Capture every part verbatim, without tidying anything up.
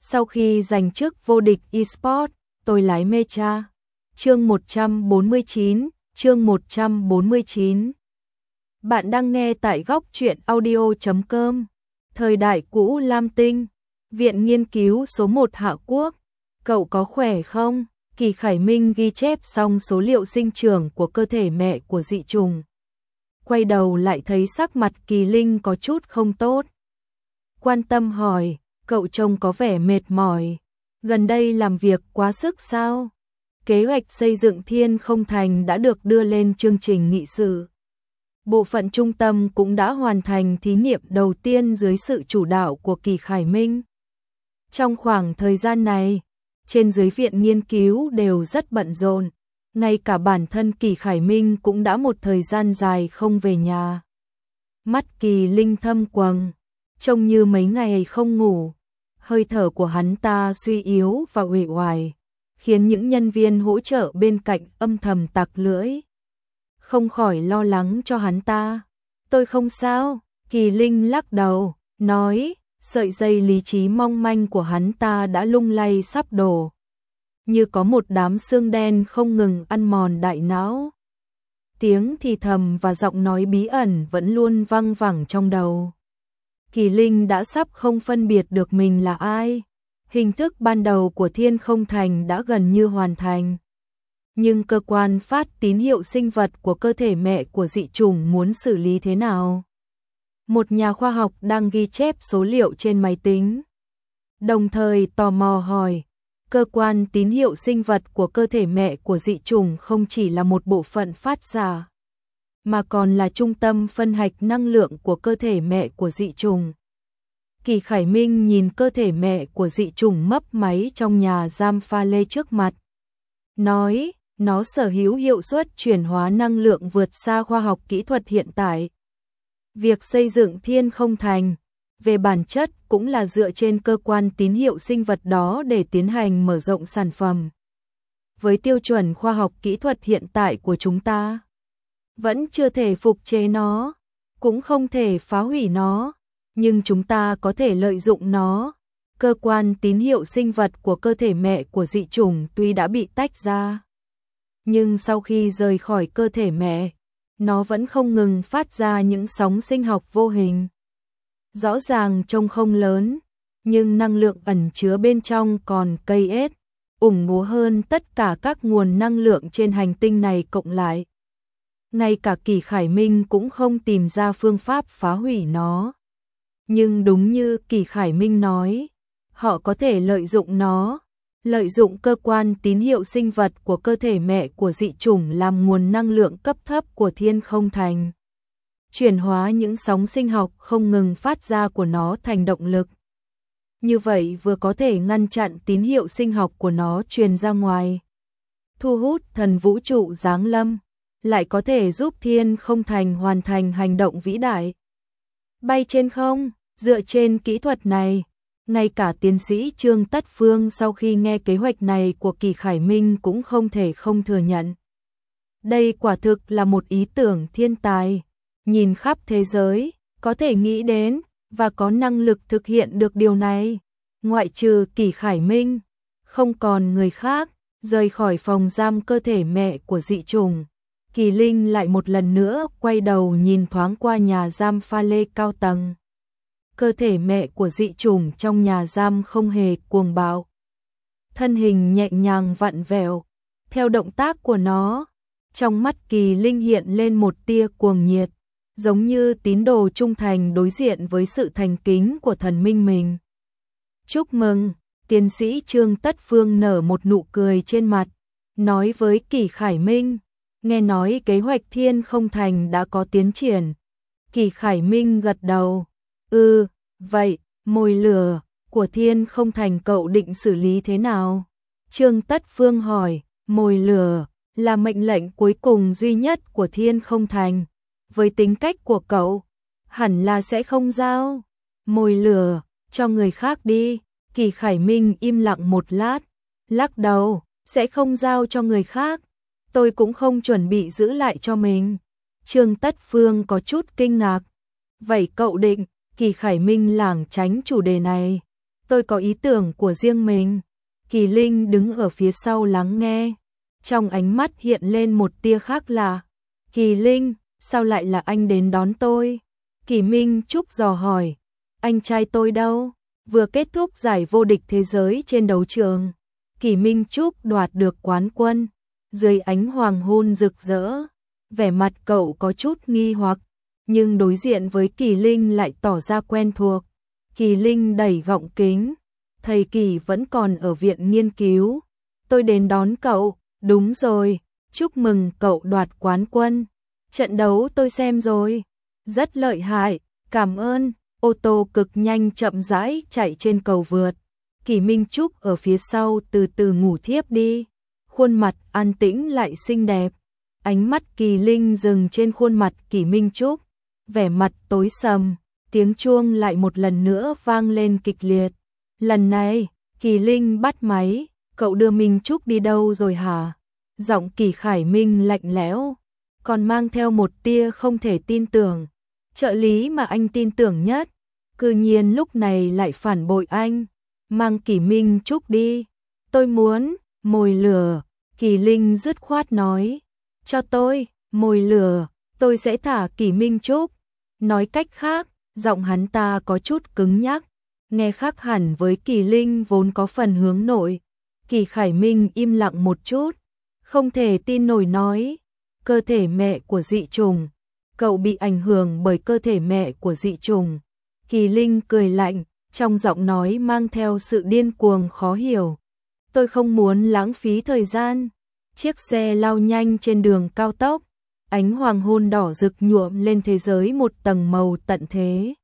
Sau khi giành chức vô địch eSports, tôi lái Mecha. Chương một trăm bốn mươi chín, chương một trăm bốn mươi chín. Bạn đang nghe tại góc truyện audio chấm com. Thời đại cũ Lam Tinh, Viện Nghiên cứu số một Hạ Quốc. Cậu có khỏe không? Kỳ Khải Minh ghi chép xong số liệu sinh trưởng của cơ thể mẹ của dị trùng. Quay đầu lại thấy sắc mặt Kỳ Linh có chút không tốt. Quan tâm hỏi, cậu trông có vẻ mệt mỏi. Gần đây làm việc quá sức sao? Kế hoạch xây dựng Thiên Không Thành đã được đưa lên chương trình nghị sự. Bộ phận trung tâm cũng đã hoàn thành thí nghiệm đầu tiên dưới sự chủ đạo của Kỳ Khải Minh. Trong khoảng thời gian này, trên dưới viện nghiên cứu đều rất bận rộn, ngay cả bản thân Kỳ Khải Minh cũng đã một thời gian dài không về nhà. Mắt Kỳ Linh thâm quầng, trông như mấy ngày không ngủ, hơi thở của hắn ta suy yếu và uể oải, khiến những nhân viên hỗ trợ bên cạnh âm thầm tặc lưỡi. Không khỏi lo lắng cho hắn ta. Tôi không sao, Kỳ Linh lắc đầu, nói, sợi dây lý trí mong manh của hắn ta đã lung lay sắp đổ. Như có một đám xương đen không ngừng ăn mòn đại não. Tiếng thì thầm và giọng nói bí ẩn vẫn luôn văng vẳng trong đầu. Kỳ Linh đã sắp không phân biệt được mình là ai. Hình thức ban đầu của Thiên Không Thành đã gần như hoàn thành. Nhưng cơ quan phát tín hiệu sinh vật của cơ thể mẹ của dị chủng muốn xử lý thế nào? Một nhà khoa học đang ghi chép số liệu trên máy tính. Đồng thời tò mò hỏi, cơ quan tín hiệu sinh vật của cơ thể mẹ của dị chủng không chỉ là một bộ phận phát ra, mà còn là trung tâm phân hạch năng lượng của cơ thể mẹ của dị chủng. Kỳ Khải Minh nhìn cơ thể mẹ của dị chủng mấp máy trong nhà giam pha lê trước mặt. Nói, nó sở hữu hiệu suất chuyển hóa năng lượng vượt xa khoa học kỹ thuật hiện tại. Việc xây dựng Thiên Không Thành, về bản chất cũng là dựa trên cơ quan tín hiệu sinh vật đó để tiến hành mở rộng sản phẩm. Với tiêu chuẩn khoa học kỹ thuật hiện tại của chúng ta, vẫn chưa thể phục chế nó, cũng không thể phá hủy nó, nhưng chúng ta có thể lợi dụng nó. Cơ quan tín hiệu sinh vật của cơ thể mẹ của dị chủng tuy đã bị tách ra, nhưng sau khi rời khỏi cơ thể mẹ, nó vẫn không ngừng phát ra những sóng sinh học vô hình. Rõ ràng trông không lớn, nhưng năng lượng ẩn chứa bên trong còn cây ết, ủng bố hơn tất cả các nguồn năng lượng trên hành tinh này cộng lại. Ngay cả Kỳ Khải Minh cũng không tìm ra phương pháp phá hủy nó. Nhưng đúng như Kỳ Khải Minh nói, họ có thể lợi dụng nó, lợi dụng cơ quan tín hiệu sinh vật của cơ thể mẹ của dị chủng làm nguồn năng lượng cấp thấp của Thiên Không Thành. Chuyển hóa những sóng sinh học không ngừng phát ra của nó thành động lực. Như vậy vừa có thể ngăn chặn tín hiệu sinh học của nó truyền ra ngoài, thu hút thần vũ trụ giáng lâm, lại có thể giúp Thiên Không Thành hoàn thành hành động vĩ đại. Bay trên không, dựa trên kỹ thuật này, ngay cả tiến sĩ Trương Tất Phương sau khi nghe kế hoạch này của Kỳ Khải Minh cũng không thể không thừa nhận. Đây quả thực là một ý tưởng thiên tài, nhìn khắp thế giới, có thể nghĩ đến và có năng lực thực hiện được điều này. Ngoại trừ Kỳ Khải Minh, không còn người khác. Rời khỏi phòng giam cơ thể mẹ của dị chủng, Kỳ Linh lại một lần nữa quay đầu nhìn thoáng qua nhà giam pha lê cao tầng. Cơ thể mẹ của dị chủng trong nhà giam không hề cuồng bạo. Thân hình nhẹ nhàng vặn vẹo, theo động tác của nó, trong mắt Kỳ Linh hiện lên một tia cuồng nhiệt, giống như tín đồ trung thành đối diện với sự thành kính của thần minh mình. Chúc mừng, tiến sĩ Trương Tất Phương nở một nụ cười trên mặt, nói với Kỳ Khải Minh, nghe nói kế hoạch Thiên Không Thành đã có tiến triển. Kỳ Khải Minh gật đầu, ừ, vậy, mồi lửa của Thiên Không Thành cậu định xử lý thế nào? Trương Tất Phương hỏi, mồi lửa là mệnh lệnh cuối cùng duy nhất của Thiên Không Thành. Với tính cách của cậu, hẳn là sẽ không giao mồi lửa cho người khác đi. Kỳ Khải Minh im lặng một lát, lắc đầu, sẽ không giao cho người khác. Tôi cũng không chuẩn bị giữ lại cho mình. Trương Tất Phương có chút kinh ngạc. Vậy cậu định, Kỳ Khải Minh lảng tránh chủ đề này. tôi có ý tưởng của riêng mình. Kỳ Linh đứng ở phía sau lắng nghe, trong ánh mắt hiện lên một tia khác lạ. Kỳ Linh, sao lại là anh đến đón tôi? Kỳ Minh Trúc dò hỏi, anh trai tôi đâu? Vừa kết thúc giải vô địch thế giới trên đấu trường, Kỳ Minh Trúc đoạt được quán quân. Dưới ánh hoàng hôn rực rỡ, vẻ mặt cậu có chút nghi hoặc, nhưng đối diện với Kỳ Linh lại tỏ ra quen thuộc. Kỳ Linh đẩy gọng kính, thầy Kỳ vẫn còn ở viện nghiên cứu. Tôi đến đón cậu, đúng rồi, chúc mừng cậu đoạt quán quân. Trận đấu tôi xem rồi, rất lợi hại, cảm ơn. Ô tô cực nhanh chậm rãi chạy trên cầu vượt. Kỳ Minh Trúc ở phía sau từ từ ngủ thiếp đi, khuôn mặt an tĩnh lại xinh đẹp. Ánh mắt Kỳ Linh dừng trên khuôn mặt Kỳ Minh Trúc, vẻ mặt tối sầm, tiếng chuông lại một lần nữa vang lên kịch liệt. Lần này, Kỳ Linh bắt máy, cậu đưa Minh Trúc đi đâu rồi hả? Giọng Kỳ Khải Minh lạnh lẽo, còn mang theo một tia không thể tin tưởng. Trợ lý mà anh tin tưởng nhất, cư nhiên lúc này lại phản bội anh, mang Kỳ Minh Trúc đi. Tôi muốn mồi lửa, Kỳ Linh dứt khoát nói, cho tôi mồi lửa, tôi sẽ thả Kỳ Minh Trúc. Nói cách khác, giọng hắn ta có chút cứng nhắc, nghe khác hẳn với Kỳ Linh vốn có phần hướng nội. Kỳ Khải Minh im lặng một chút, không thể tin nổi nói, cơ thể mẹ của dị trùng, cậu bị ảnh hưởng bởi cơ thể mẹ của dị trùng. Kỳ Linh cười lạnh, trong giọng nói mang theo sự điên cuồng khó hiểu. Tôi không muốn lãng phí thời gian. Chiếc xe lao nhanh trên đường cao tốc, ánh hoàng hôn đỏ rực nhuộm lên thế giới một tầng màu tận thế.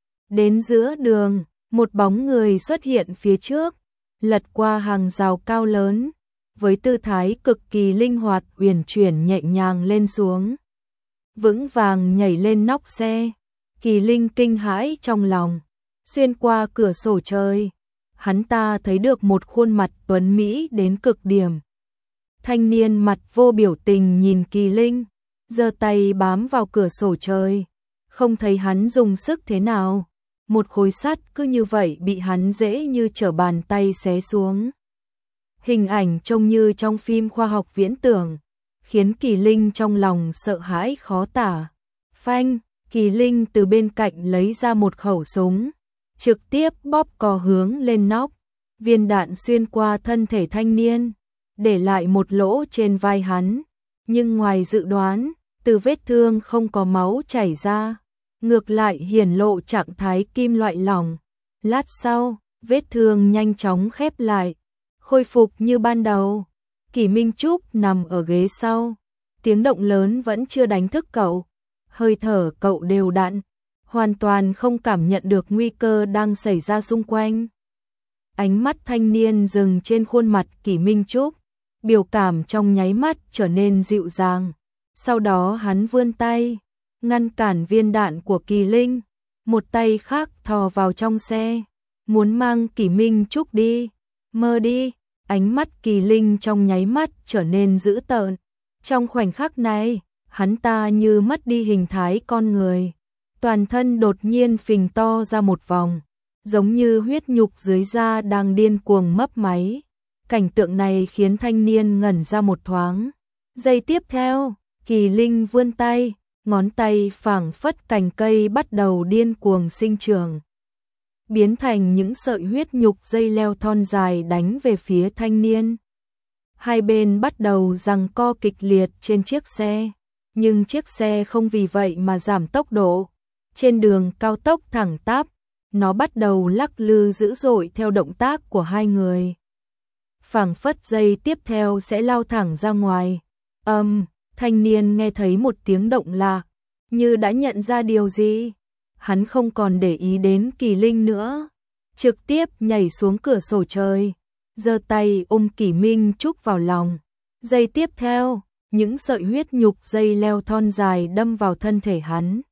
Đến giữa đường, một bóng người xuất hiện phía trước, lật qua hàng rào cao lớn, với tư thái cực kỳ linh hoạt uyển chuyển nhẹ nhàng lên xuống. Vững vàng nhảy lên nóc xe, Kỳ Linh kinh hãi trong lòng, xuyên qua cửa sổ trời, hắn ta thấy được một khuôn mặt tuấn mỹ đến cực điểm. Thanh niên mặt vô biểu tình nhìn Kỳ Linh, giơ tay bám vào cửa sổ trời, không thấy hắn dùng sức thế nào, một khối sắt cứ như vậy bị hắn dễ như trở bàn tay xé xuống. Hình ảnh trông như trong phim khoa học viễn tưởng, khiến Kỳ Linh trong lòng sợ hãi khó tả. Phanh, Kỳ Linh từ bên cạnh lấy ra một khẩu súng, trực tiếp bóp cò hướng lên nóc, viên đạn xuyên qua thân thể thanh niên, để lại một lỗ trên vai hắn, nhưng ngoài dự đoán, từ vết thương không có máu chảy ra, ngược lại hiển lộ trạng thái kim loại lỏng. Lát sau, vết thương nhanh chóng khép lại, khôi phục như ban đầu. Kỳ Minh Trúc nằm ở ghế sau, tiếng động lớn vẫn chưa đánh thức cậu, hơi thở cậu đều đặn, hoàn toàn không cảm nhận được nguy cơ đang xảy ra xung quanh. Ánh mắt thanh niên dừng trên khuôn mặt Kỳ Minh Trúc, biểu cảm trong nháy mắt trở nên dịu dàng. Sau đó hắn vươn tay, ngăn cản viên đạn của Kỳ Linh, một tay khác thò vào trong xe, muốn mang Kỳ Minh Trúc đi. Mơ đi. Ánh mắt Kỳ Linh trong nháy mắt trở nên dữ tợn. Trong khoảnh khắc này, hắn ta như mất đi hình thái con người, toàn thân đột nhiên phình to ra một vòng, giống như huyết nhục dưới da đang điên cuồng mấp máy. Cảnh tượng này khiến thanh niên ngẩn ra một thoáng. Giây tiếp theo, Kỳ Linh vươn tay, ngón tay phảng phất cành cây bắt đầu điên cuồng sinh trưởng, biến thành những sợi huyết nhục dây leo thon dài đánh về phía thanh niên. Hai bên bắt đầu giằng co kịch liệt trên chiếc xe, nhưng chiếc xe không vì vậy mà giảm tốc độ. Trên đường cao tốc thẳng tắp, nó bắt đầu lắc lư dữ dội theo động tác của hai người. Phảng phất giây tiếp theo sẽ lao thẳng ra ngoài. Âm, um, thanh niên nghe thấy một tiếng động lạ, như đã nhận ra điều gì. Hắn không còn để ý đến Kỳ Linh nữa, trực tiếp nhảy xuống cửa sổ trời, giơ tay ôm Kỳ Minh Trúc vào lòng. Giây tiếp theo, những sợi huyết nhục dây leo thon dài đâm vào thân thể hắn.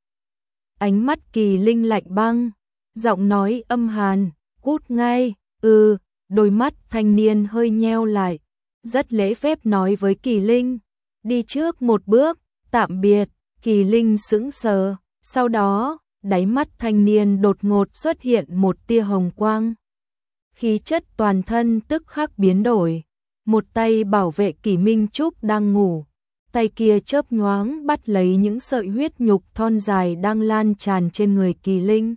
Ánh mắt Kỳ Linh lạnh băng, giọng nói âm hàn, cút ngay. Ừ, đôi mắt thanh niên hơi nheo lại, rất lễ phép nói với Kỳ Linh, đi trước một bước, tạm biệt. Kỳ Linh sững sờ, sau đó, đáy mắt thanh niên đột ngột xuất hiện một tia hồng quang. khí chất toàn thân tức khắc biến đổi. Một tay bảo vệ Kỷ Minh Trúc đang ngủ, tay kia chớp nhoáng bắt lấy những sợi huyết nhục thon dài đang lan tràn trên người Kỳ Linh.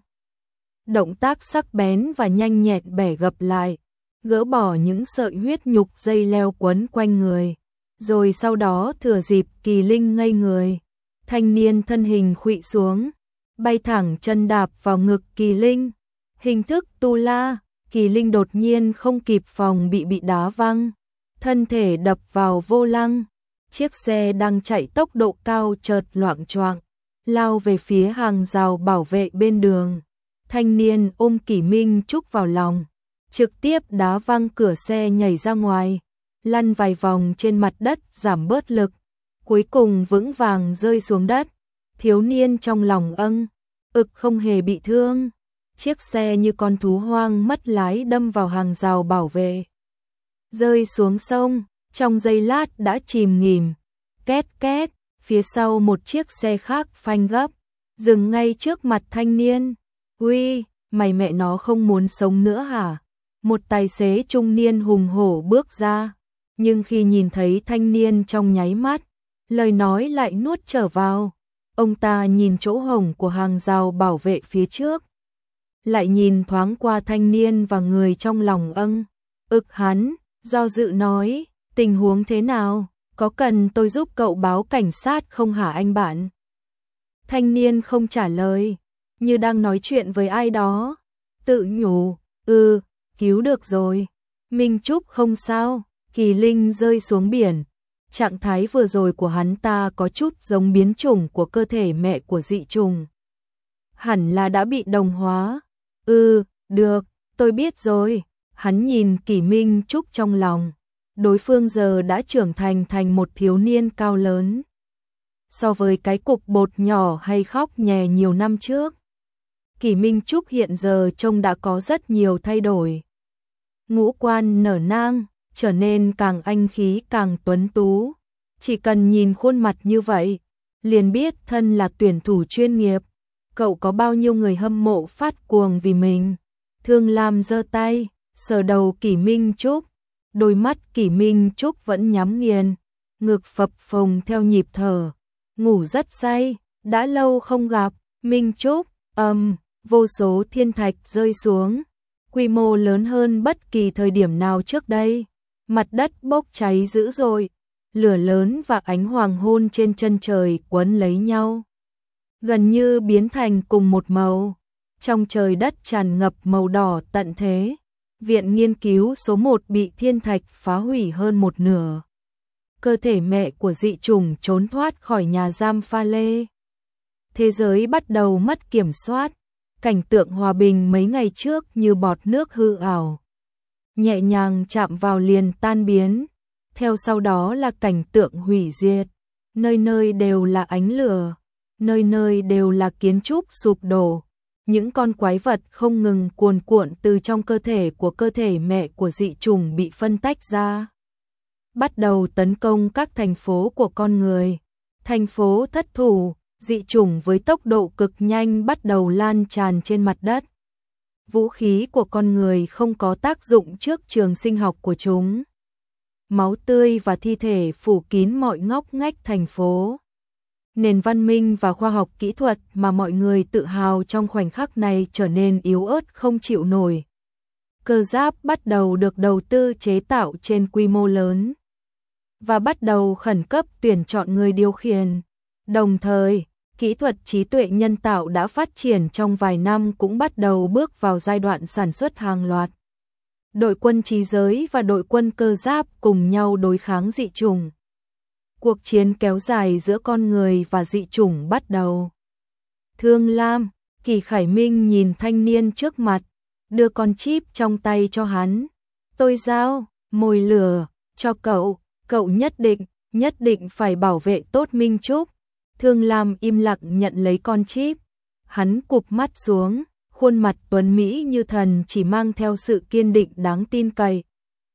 Động tác sắc bén và nhanh nhẹn bẻ gập lại, gỡ bỏ những sợi huyết nhục dây leo quấn quanh người, rồi sau đó thừa dịp Kỳ Linh ngây người, thanh niên thân hình khuỵu xuống, bay thẳng chân đạp vào ngực Kỳ Linh. Hình thức tu la, Kỳ Linh đột nhiên không kịp phòng bị bị đá văng, thân thể đập vào vô lăng. Chiếc xe đang chạy tốc độ cao chợt loạng choạng, lao về phía hàng rào bảo vệ bên đường. Thanh niên ôm Kỷ Minh Trúc vào lòng, trực tiếp đá văng cửa xe nhảy ra ngoài, lăn vài vòng trên mặt đất giảm bớt lực, cuối cùng vững vàng rơi xuống đất. Thiếu niên trong lòng âng, ực không hề bị thương. Chiếc xe như con thú hoang mất lái đâm vào hàng rào bảo vệ, rơi xuống sông, trong giây lát đã chìm nghỉm. Két két, phía sau một chiếc xe khác phanh gấp, dừng ngay trước mặt thanh niên. Uy, mày mẹ nó không muốn sống nữa hả? Một tài xế trung niên hùng hổ bước ra, nhưng khi nhìn thấy thanh niên trong nháy mắt, lời nói lại nuốt trở vào. Ông ta nhìn chỗ hổng của hàng rào bảo vệ phía trước, lại nhìn thoáng qua thanh niên và người trong lòng âng, ực hắn, do dự nói, tình huống thế nào, có cần tôi giúp cậu báo cảnh sát không hả anh bạn? Thanh niên không trả lời, như đang nói chuyện với ai đó, tự nhủ, ừ, cứu được rồi, Minh Trúc không sao. Kỳ Linh rơi xuống biển, trạng thái vừa rồi của hắn ta có chút giống biến chủng của cơ thể mẹ của dị trùng. Hẳn là đã bị đồng hóa. Ừ, được, tôi biết rồi. Hắn nhìn Kỷ Minh Trúc trong lòng. Đối phương giờ đã trưởng thành thành một thiếu niên cao lớn. So với cái cục bột nhỏ hay khóc nhè nhiều năm trước, Kỷ Minh Trúc hiện giờ trông đã có rất nhiều thay đổi. Ngũ quan nở nang, trở nên càng anh khí càng tuấn tú. Chỉ cần nhìn khuôn mặt như vậy, liền biết thân là tuyển thủ chuyên nghiệp. Cậu có bao nhiêu người hâm mộ phát cuồng vì mình. Thương Lam giơ tay, sờ đầu Kỷ Minh Trúc. Đôi mắt Kỷ Minh Trúc vẫn nhắm nghiền, ngực phập phồng theo nhịp thở. Ngủ rất say, đã lâu không gặp. Minh Trúc, ầm, vô số thiên thạch rơi xuống, quy mô lớn hơn bất kỳ thời điểm nào trước đây. Mặt đất bốc cháy dữ dội, lửa lớn và ánh hoàng hôn trên chân trời quấn lấy nhau, gần như biến thành cùng một màu. Trong trời đất tràn ngập màu đỏ tận thế. Viện nghiên cứu số một bị thiên thạch phá hủy hơn một nửa. Cơ thể mẹ của dị chủng trốn thoát khỏi nhà giam pha lê. Thế giới bắt đầu mất kiểm soát. Cảnh tượng hòa bình mấy ngày trước như bọt nước hư ảo, nhẹ nhàng chạm vào liền tan biến. Theo sau đó là cảnh tượng hủy diệt. Nơi nơi đều là ánh lửa, nơi nơi đều là kiến trúc sụp đổ. Những con quái vật không ngừng cuồn cuộn từ trong cơ thể của cơ thể mẹ của dị chủng bị phân tách ra, bắt đầu tấn công các thành phố của con người. Thành phố thất thủ, dị chủng với tốc độ cực nhanh bắt đầu lan tràn trên mặt đất. Vũ khí của con người không có tác dụng trước trường sinh học của chúng. Máu tươi và thi thể phủ kín mọi ngóc ngách thành phố. Nền văn minh và khoa học kỹ thuật mà mọi người tự hào trong khoảnh khắc này trở nên yếu ớt không chịu nổi. Cơ giáp bắt đầu được đầu tư chế tạo trên quy mô lớn và bắt đầu khẩn cấp tuyển chọn người điều khiển. Đồng thời, kỹ thuật trí tuệ nhân tạo đã phát triển trong vài năm cũng bắt đầu bước vào giai đoạn sản xuất hàng loạt. Đội quân trí giới và đội quân cơ giáp cùng nhau đối kháng dị chủng. Cuộc chiến kéo dài giữa con người và dị chủng bắt đầu. Thương Lam, Kỳ Khải Minh nhìn thanh niên trước mặt, đưa con chip trong tay cho hắn. Tôi giao, mồi lửa, cho cậu, cậu nhất định, nhất định phải bảo vệ tốt Minh Trúc. Thương Lam im lặng nhận lấy con chip. Hắn cụp mắt xuống, khuôn mặt tuấn mỹ như thần chỉ mang theo sự kiên định đáng tin cậy.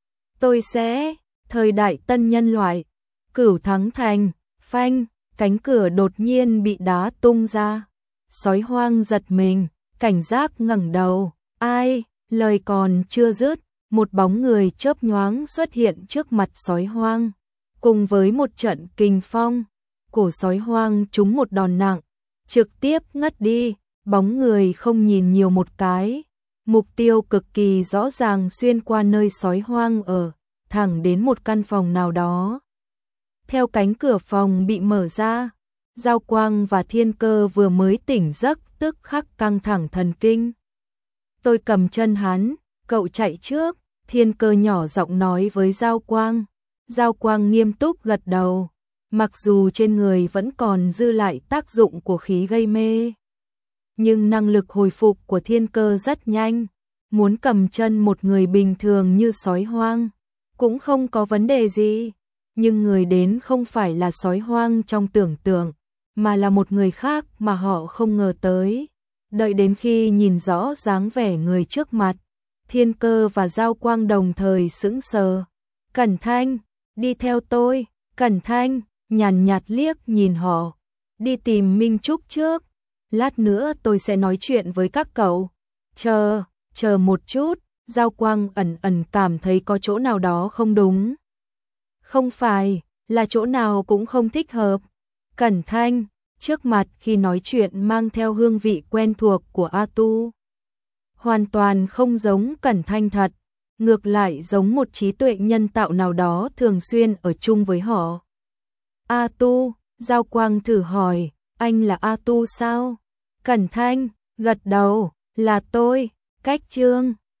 Tôi sẽ, thời đại tân nhân loại, Cửu Thắng Thành, phanh, cánh cửa đột nhiên bị đá tung ra. Sói hoang giật mình, cảnh giác ngẩng đầu, ai, Lời còn chưa dứt, một bóng người chớp nhoáng xuất hiện trước mặt sói hoang, cùng với một trận kình phong, cổ sói hoang trúng một đòn nặng, trực tiếp ngất đi, bóng người không nhìn nhiều một cái, mục tiêu cực kỳ rõ ràng xuyên qua nơi sói hoang ở, thẳng đến một căn phòng nào đó. Theo cánh cửa phòng bị mở ra, Giao Quang và Thiên Cơ vừa mới tỉnh giấc tức khắc căng thẳng thần kinh. Tôi cầm chân hắn, cậu chạy trước, Thiên Cơ nhỏ giọng nói với Giao Quang. Giao Quang nghiêm túc gật đầu, mặc dù trên người vẫn còn dư lại tác dụng của khí gây mê. Nhưng năng lực hồi phục của Thiên Cơ rất nhanh, muốn cầm chân một người bình thường như sói hoang, cũng không có vấn đề gì. Nhưng người đến không phải là sói hoang trong tưởng tượng, mà là một người khác mà họ không ngờ tới. Đợi đến khi nhìn rõ dáng vẻ người trước mặt, Thiên Cơ và Giao Quang đồng thời sững sờ. Cẩn Thanh, đi theo tôi, Cẩn Thanh, nhàn nhạt liếc nhìn họ. Đi tìm Minh Trúc trước, lát nữa tôi sẽ nói chuyện với các cậu. Chờ, chờ một chút, Giao Quang ẩn ẩn cảm thấy có chỗ nào đó không đúng. Không phải, là chỗ nào cũng không thích hợp. Cẩn Thanh, trước mặt khi nói chuyện mang theo hương vị quen thuộc của A Tu. Hoàn toàn không giống Cẩn Thanh thật, ngược lại giống một trí tuệ nhân tạo nào đó thường xuyên ở chung với họ. A Tu, Giao Quang thử hỏi, anh là A Tu sao? Cẩn Thanh, gật đầu, là tôi, Cách Trương.